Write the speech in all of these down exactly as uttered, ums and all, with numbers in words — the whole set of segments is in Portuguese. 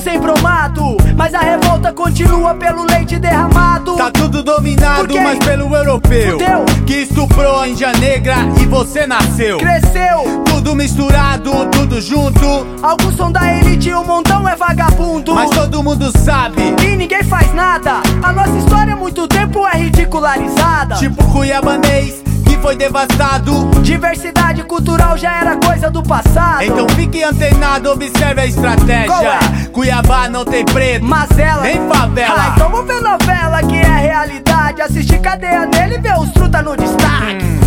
sem bromado, mas a revolta continua pelo leite derramado. Tá tudo dominado, mas pelo europeu, Fudeu. que estuprou a índia negra e você nasceu. Cresceu, tudo misturado, tudo junto. alguns são da elite e um montão é vagabundo, mas todo mundo sabe e ninguém faz nada. A nossa história há muito tempo é ridicularizada, tipo cuiabanês que foi devastado. Diversidade cultural já era coisa do passado. Então fique antenado, observe a estratégia. Qual é? Cuiabá não tem preto, Mazela, nem favela. Ah, então vamos ver novela que é realidade. Assistir cadeia nele e ver os truta no destaque. hum.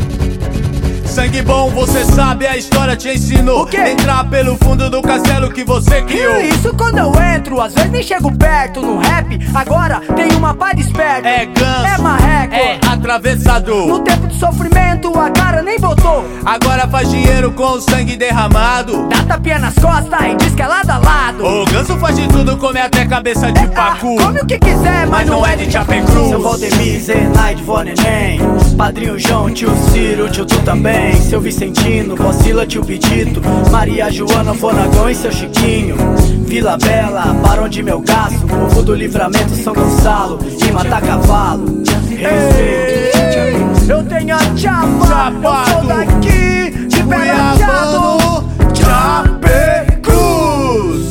Sangue bom, você sabe, a história te ensinou. O quê? Entrar pelo fundo do castelo que você criou. E isso quando eu entro, às vezes nem chego perto. No rap, agora tem uma pá de esperto. É ganso, é marreco, é atravessador. no tempo de sofrimento a cara nem botou. Agora faz dinheiro com o sangue derramado. Dá tapinha nas costas e diz que é lado a lado. O ganso faz de tudo, come até cabeça de pacu. Ah, come o que quiser, mas não é de Chapecruz. Seu Valdemir, Zenaide, Vó Neném, Padrinho João, tio Ciro, tio Tu também. Seu Vicentino, Vacila, tio Pedito, Maria Joana, Fonagão e seu Chiquinho. Vila Bela, Barão de Melgaço, Povo do Livramento, São Gonçalo e Mata Cavalo. Respeito. Eu tenho a chapa, eu sou daqui, de Cuiabano, Chapecruz.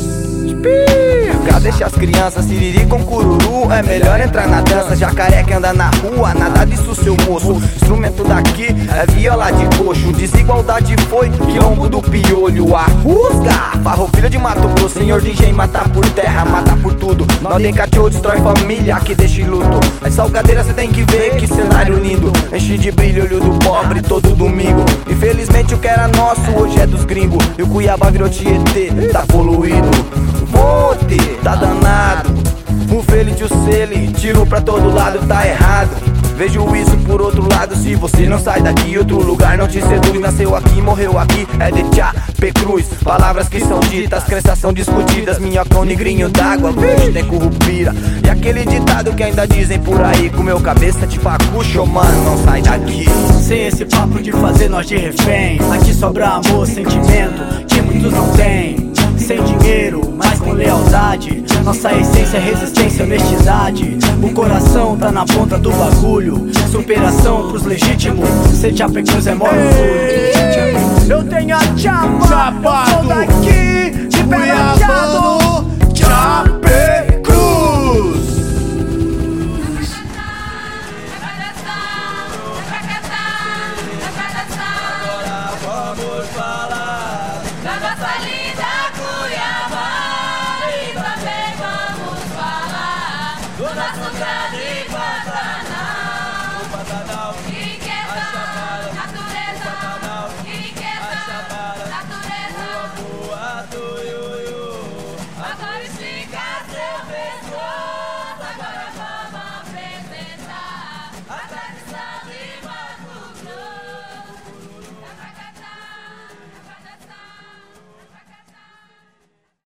Deixa as crianças, siriri com cururu. É melhor entrar na dança, jacaré que anda na rua. Nada disso, seu moço. Instrumento daqui é viola de coxo. Desigualdade foi quilombo do piolho. A rusga, farroupilha de Mato Grosso. Senhor de engenho, matar por terra, matar por tudo. Nó de cachorro destrói família, que deixa em luto. As salgadeiras cê tem que ver, que cenário lindo. Enche de brilho olho do pobre todo domingo. Infelizmente o que era nosso hoje é dos gringos. E o Cuiabá virou Tietê, tá poluído. Monte, tá danado. O Feliz e o Celi, tiro pra todo lado, tá errado. Vejo isso por outro lado, se você não sai daqui, outro lugar não te seduz. Nasceu aqui, morreu aqui, é de Chapecruz. Palavras que são ditas, crenças são discutidas. Minhocão, negrinho d'água, verde, tem currupira. E aquele ditado que ainda dizem por aí, com meu cabeça de pacucho, mano, não sai daqui. Sem esse papo de fazer nós de refém, aqui sobra amor, sentimento, que muitos não têm. Sem dinheiro, mas com lealdade. Nossa essência é resistência, honestidade. O coração tá na ponta do bagulho. Superação pros legítimos. Ser Chapecruz é mó orgulho. Eu tenho a chapa, eu sou daqui, de Cuiabano.